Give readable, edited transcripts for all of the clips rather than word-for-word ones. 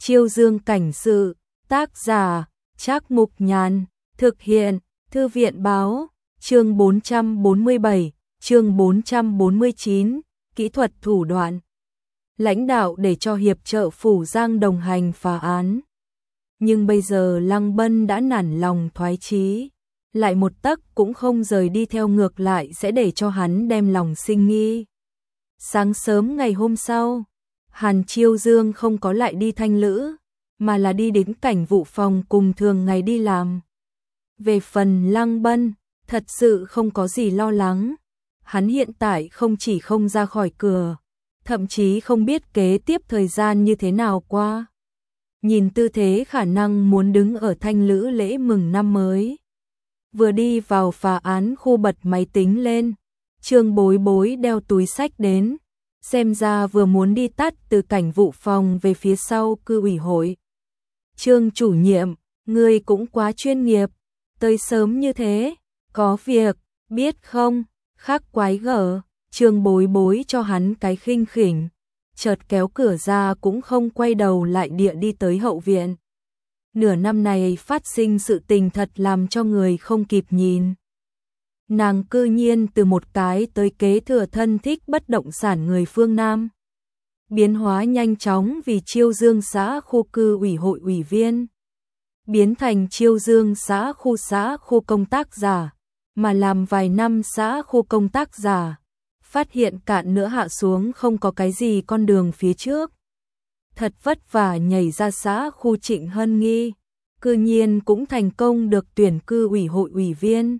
Chiêu Dương cảnh sự, tác giả, Trác Mục Nhàn, thực hiện, Thư viện báo, chương 447, chương 449, kỹ thuật thủ đoạn. Lãnh đạo để cho hiệp trợ Phủ Giang đồng hành phá án. Nhưng bây giờ Lăng Bân đã nản lòng thoái chí, lại một tấc cũng không rời đi, theo ngược lại sẽ để cho hắn đem lòng sinh nghi. Sáng sớm ngày hôm sau, Hàn Chiêu Dương không có lại đi Thanh Lữ, mà là đi đến cảnh vụ phòng cùng thường ngày đi làm. Về phần Lăng Bân, thật sự không có gì lo lắng. Hắn hiện tại không chỉ không ra khỏi cửa, thậm chí không biết kế tiếp thời gian như thế nào qua. Nhìn tư thế khả năng muốn đứng ở Thanh Lữ lễ mừng năm mới. Vừa đi vào phá án khu bật máy tính lên, Trương Bối Bối đeo túi sách đến, xem ra vừa muốn đi tắt từ cảnh vụ phòng về phía sau cư ủy hội. Trương chủ nhiệm, ngươi cũng quá chuyên nghiệp, tới sớm như thế, có việc, biết không, khắc quái gở. Trương Bối Bối cho hắn cái khinh khỉnh, chợt kéo cửa ra cũng không quay đầu lại địa đi tới hậu viện. Nửa năm này phát sinh sự tình thật làm cho người không kịp nhìn. Nàng cư nhiên từ một cái tới kế thừa thân thích bất động sản người phương Nam. Biến hóa nhanh chóng vì Chiêu Dương xã khu cư ủy hội ủy viên. Biến thành Chiêu Dương xã khu công tác giả, mà làm vài năm xã khu công tác giả. Phát hiện cạn nữa hạ xuống không có cái gì con đường phía trước. Thật vất vả nhảy ra xã khu Trịnh Hân Nghi, cư nhiên cũng thành công được tuyển cư ủy hội ủy viên.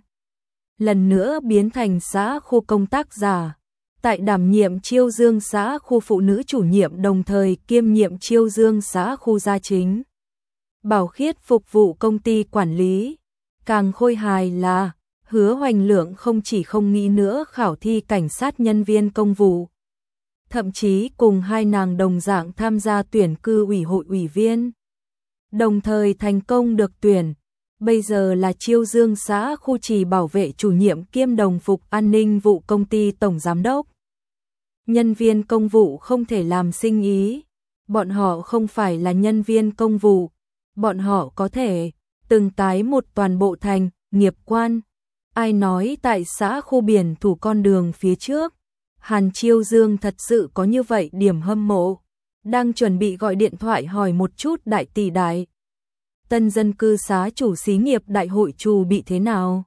Lần nữa biến thành xã khu công tác giả, tại đảm nhiệm Chiêu Dương xã khu phụ nữ chủ nhiệm đồng thời kiêm nhiệm Chiêu Dương xã khu gia chính. Bảo Khiết phục vụ công ty quản lý. Càng khôi hài là Hứa Hoành Lượng không chỉ không nghĩ nữa khảo thi cảnh sát nhân viên công vụ, thậm chí cùng hai nàng đồng dạng tham gia tuyển cư ủy hội ủy viên. Đồng thời thành công được tuyển, bây giờ là Chiêu Dương xã khu trì bảo vệ chủ nhiệm kiêm đồng phục an ninh vụ công ty tổng giám đốc. Nhân viên công vụ không thể làm sinh ý, bọn họ không phải là nhân viên công vụ, bọn họ có thể từng cái một toàn bộ thành nghiệp quan. Ai nói tại xã khu biển thủ con đường phía trước, Hàn Chiêu Dương thật sự có như vậy điểm hâm mộ, đang chuẩn bị gọi điện thoại hỏi một chút đại tỷ đại. Tân dân cư xá chủ xí nghiệp đại hội trù bị thế nào?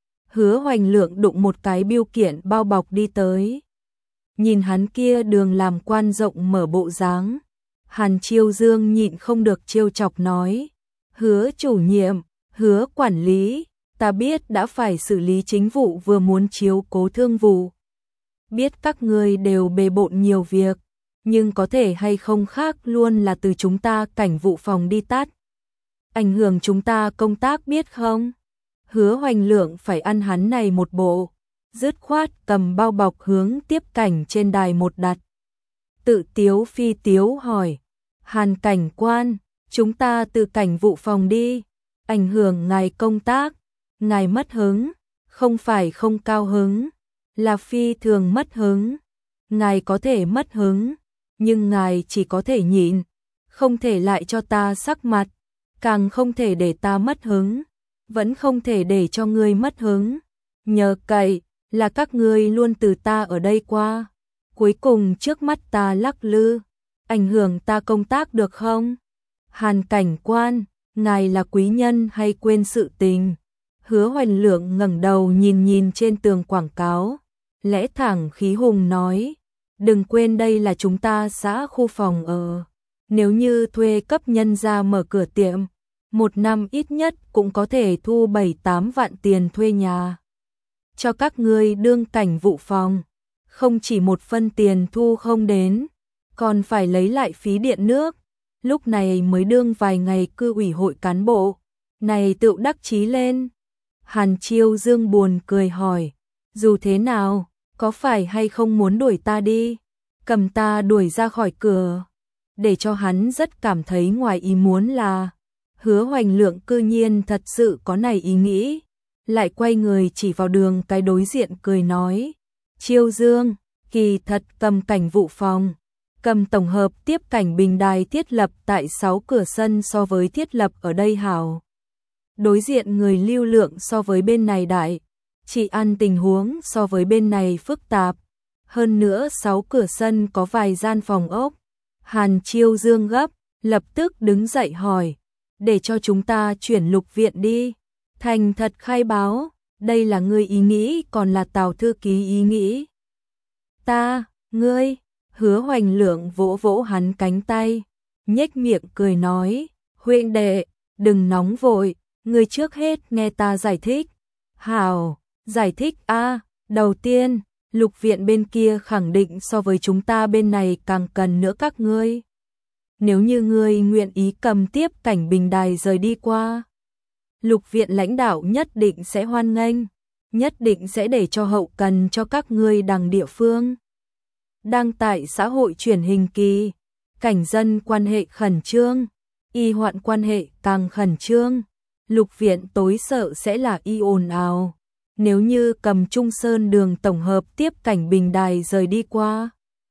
Hứa Hoành Lượng đụng một cái bưu kiện bao bọc đi tới. Nhìn hắn kia đường làm quan rộng mở bộ dáng, Hàn Chiêu Dương nhịn không được trêu chọc nói, Hứa chủ nhiệm, Hứa quản lý, ta biết đã phải xử lý chính vụ vừa muốn chiếu cố thương vụ. Biết các ngươi đều bề bộn nhiều việc, nhưng có thể hay không khác luôn là từ chúng ta cảnh vụ phòng đi tắt. Ảnh hưởng chúng ta công tác biết không? Hứa Hoành Lượng phải ăn hắn này một bộ, dứt khoát cầm bao bọc hướng tiếp cảnh trên đài một đặt. Tự tiếu phi tiếu hỏi, Hàn cảnh quan, chúng ta từ cảnh vụ phòng đi, ảnh hưởng ngài công tác. Ngài mất hứng, không phải không cao hứng, là phi thường mất hứng. Ngài có thể mất hứng, nhưng ngài chỉ có thể nhịn, không thể lại cho ta sắc mặt, càng không thể để ta mất hứng, vẫn không thể để cho ngươi mất hứng. Nhờ cậy là các ngươi luôn từ ta ở đây qua, cuối cùng trước mắt ta lắc lư, ảnh hưởng ta công tác được không? Hàn cảnh quan, ngài là quý nhân hay quên sự tình? Hứa Hoành Lượng ngẩng đầu nhìn trên tường quảng cáo, lẽ thẳng khí hùng nói, đừng quên đây là chúng ta xã khu phòng ở. Nếu như thuê cấp nhân ra mở cửa tiệm, một năm ít nhất cũng có thể thu 7-8 vạn tiền thuê nhà. Cho các ngươi đương cảnh vụ phòng, không chỉ một phân tiền thu không đến, còn phải lấy lại phí điện nước. Lúc này mới đương vài ngày cư ủy hội cán bộ, này tự đắc chí lên. Hàn Chiêu Dương buồn cười hỏi, dù thế nào, có phải hay không muốn đuổi ta đi, cầm ta đuổi ra khỏi cửa? Để cho hắn rất cảm thấy ngoài ý muốn là, Hứa Hoành Lượng cư nhiên thật sự có này ý nghĩ, lại quay người chỉ vào đường cái đối diện cười nói, Chiêu Dương, kỳ thật cầm cảnh vụ phòng, Cầm tổng hợp tiếp cảnh bình đài thiết lập tại 6 cửa sân so với thiết lập ở đây hảo. Đối diện người lưu lượng so với bên này đại, chỉ ăn tình huống so với bên này phức tạp. Hơn nữa 6 cửa sân có vài gian phòng ốc. Hàn Chiêu Dương gấp, lập tức đứng dậy hỏi, để cho chúng ta chuyển Lục Viện đi. Thành thật khai báo, đây là ngươi ý nghĩ còn là Tào thư ký ý nghĩ. Ta, ngươi, Hứa Hoành Lượng vỗ vỗ hắn cánh tay, nhếch miệng cười nói, huynh đệ, đừng nóng vội, ngươi trước hết nghe ta giải thích. Hảo, giải thích a. Đầu tiên, Lục Viện bên kia khẳng định so với chúng ta bên này càng cần nữa các ngươi. Nếu như ngươi nguyện ý cầm tiếp cảnh bình đài rời đi qua, Lục Viện lãnh đạo nhất định sẽ hoan nghênh, nhất định sẽ để cho hậu cần cho các ngươi đằng địa phương. Đang tại xã hội truyền hình kỳ, cảnh dân quan hệ khẩn trương, y hoạn quan hệ càng khẩn trương. Lục Viện tối sợ sẽ là y ồn ào. Nếu như cầm Trung Sơn đường tổng hợp tiếp cảnh bình đài rời đi qua,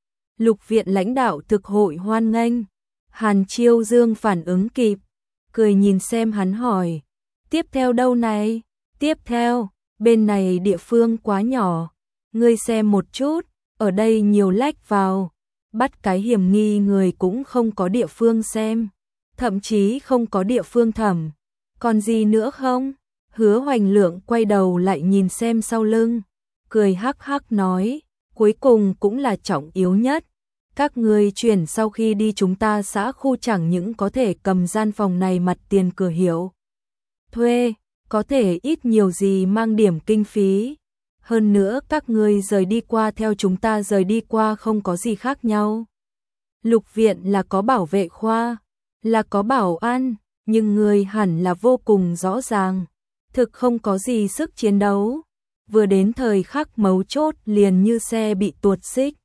Lục Viện lãnh đạo thực hội hoan nghênh. Hàn Chiêu Dương phản ứng kịp, cười nhìn xem hắn hỏi, tiếp theo đâu này? Tiếp theo, bên này địa phương quá nhỏ, ngươi xem một chút, ở đây nhiều lách vào, bắt cái hiểm nghi người cũng không có địa phương xem, thậm chí không có địa phương thẩm. Còn gì nữa không? Hứa Hoành Lượng quay đầu lại nhìn xem sau lưng, cười hắc hắc nói, cuối cùng cũng là trọng yếu nhất. Các ngươi chuyển sau khi đi chúng ta xã khu chẳng những có thể cầm gian phòng này mặt tiền cửa hiệu thuê, có thể ít nhiều gì mang điểm kinh phí. Hơn nữa các ngươi rời đi qua theo chúng ta rời đi qua không có gì khác nhau. Lục Viện là có bảo vệ khoa, là có bảo an, nhưng ngươi hẳn là vô cùng rõ ràng, thực không có gì sức chiến đấu. Vừa đến thời khắc mấu chốt liền như xe bị tuột xích.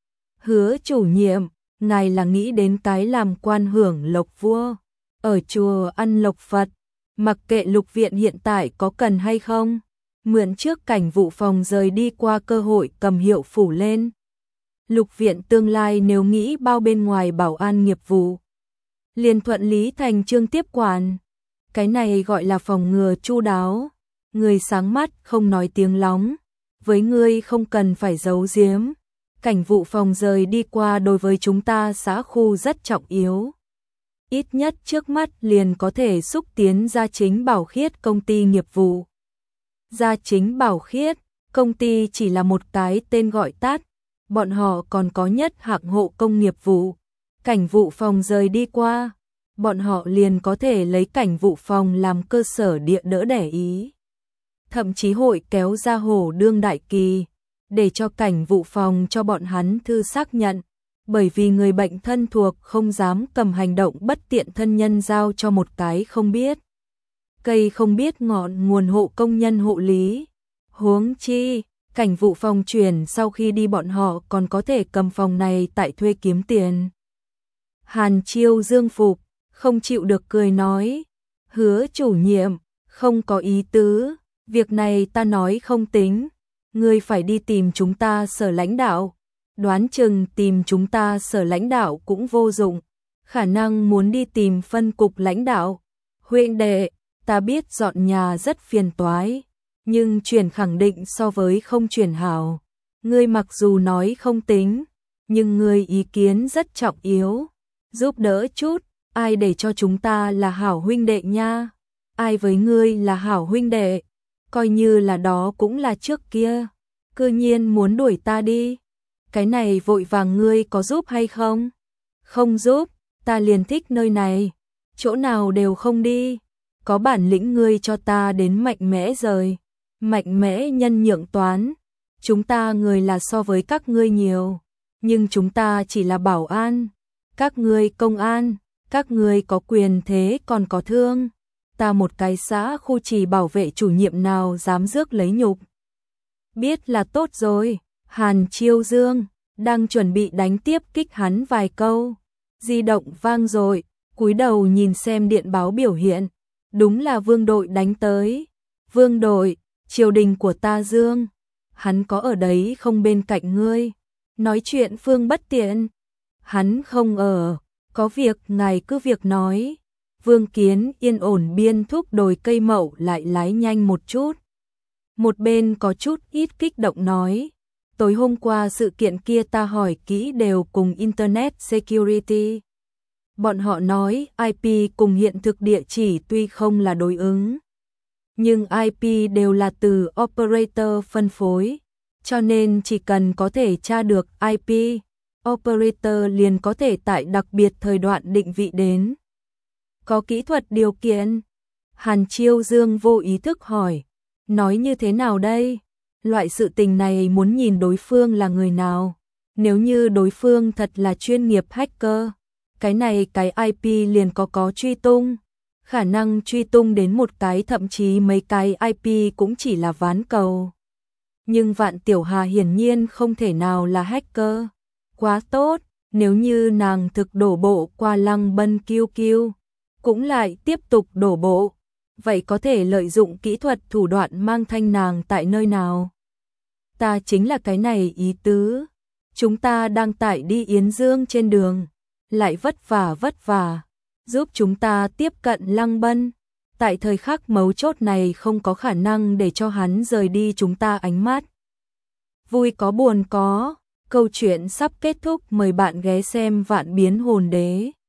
Hứa chủ nhiệm, ngài là nghĩ đến cái làm quan hưởng lộc vua, ở chùa ăn lộc Phật, mặc kệ Lục Viện hiện tại có cần hay không, mượn trước cảnh vụ phòng rời đi qua cơ hội cầm hiệu phủ lên. Lục Viện tương lai nếu nghĩ bao bên ngoài bảo an nghiệp vụ, liền thuận lý thành chương tiếp quản. Cái này gọi là phòng ngừa chu đáo, người sáng mắt không nói tiếng lóng, với ngươi không cần phải giấu giếm. Cảnh vụ phòng rời đi qua đối với chúng ta xã khu rất trọng yếu. Ít nhất trước mắt liền có thể xúc tiến Gia Chính Bảo Khiết công ty nghiệp vụ. Gia Chính Bảo Khiết, công ty chỉ là một cái tên gọi tắt, bọn họ còn có nhất hạng hộ công nghiệp vụ. Cảnh vụ phòng rời đi qua, bọn họ liền có thể lấy cảnh vụ phòng làm cơ sở địa đỡ đẻ ý. Thậm chí hội kéo ra hổ đương đại kỳ, để cho cảnh vụ phòng cho bọn hắn thư xác nhận, bởi vì người bệnh thân thuộc không dám cầm hành động bất tiện thân nhân giao cho một cái không biết cây không biết ngọn nguồn hộ công nhân hộ lý. Huống chi, cảnh vụ phòng chuyển sau khi đi bọn họ còn có thể cầm phòng này tại thuê kiếm tiền. Hàn Chiêu Dương phục, không chịu được cười nói, Hứa chủ nhiệm, không có ý tứ, việc này ta nói không tính. Ngươi phải đi tìm chúng ta sở lãnh đạo, đoán chừng tìm chúng ta sở lãnh đạo cũng vô dụng, khả năng muốn đi tìm phân cục lãnh đạo. Huynh đệ, ta biết dọn nhà rất phiền toái, nhưng chuyển khẳng định so với không chuyển hảo. Ngươi mặc dù nói không tính, nhưng ngươi ý kiến rất trọng yếu, giúp đỡ chút, ai để cho chúng ta là hảo huynh đệ nha, ai với ngươi là hảo huynh đệ. Coi như là đó cũng là trước kia, cư nhiên muốn đuổi ta đi. Cái này vội vàng ngươi có giúp hay không? Không giúp, ta liền thích nơi này, chỗ nào đều không đi. Có bản lĩnh ngươi cho ta đến mạnh mẽ rời, mạnh mẽ nhân nhượng toán. Chúng ta người là so với các ngươi nhiều, nhưng chúng ta chỉ là bảo an. Các ngươi công an, các ngươi có quyền thế còn có thương. Ta một cái xã khu chỉ bảo vệ chủ nhiệm nào dám rước lấy nhục. Biết là tốt rồi. Hàn Chiêu Dương đang chuẩn bị đánh tiếp kích hắn vài câu, di động vang rồi, cúi đầu nhìn xem điện báo biểu hiện, đúng là Vương đội đánh tới. Vương đội, triều đình của ta Dương, hắn có ở đấy không bên cạnh ngươi, nói chuyện phương bất tiện. Hắn không ở, có việc ngài cứ việc nói. Vương Kiến yên ổn biên thúc đồi cây mậu lại lái nhanh một chút. Một bên có chút ít kích động nói, tối hôm qua sự kiện kia ta hỏi kỹ đều cùng Internet Security. Bọn họ nói IP cùng hiện thực địa chỉ tuy không là đối ứng, nhưng IP đều là từ operator phân phối, cho nên chỉ cần có thể tra được IP, operator liền có thể tại đặc biệt thời đoạn định vị đến. Có kỹ thuật điều kiện? Hàn Chiêu Dương vô ý thức hỏi, nói như thế nào đây? Loại sự tình này muốn nhìn đối phương là người nào. Nếu như đối phương thật là chuyên nghiệp hacker, cái này cái IP liền có truy tung. Khả năng truy tung đến một cái thậm chí mấy cái IP cũng chỉ là ván cầu. Nhưng Vạn Tiểu Hà hiển nhiên không thể nào là hacker. Quá tốt, nếu như nàng thực đổ bộ qua Lăng Bân QQ, cũng lại tiếp tục đổ bộ, vậy có thể lợi dụng kỹ thuật thủ đoạn mang thanh nàng tại nơi nào? Ta chính là cái này ý tứ. Chúng ta đang tại đi Yến Dương trên đường, lại vất vả, giúp chúng ta tiếp cận Lăng Bân. Tại thời khắc mấu chốt này không có khả năng để cho hắn rời đi chúng ta ánh mắt. Vui có buồn có, câu chuyện sắp kết thúc, mời bạn ghé xem Vạn Biến Hồn Đế.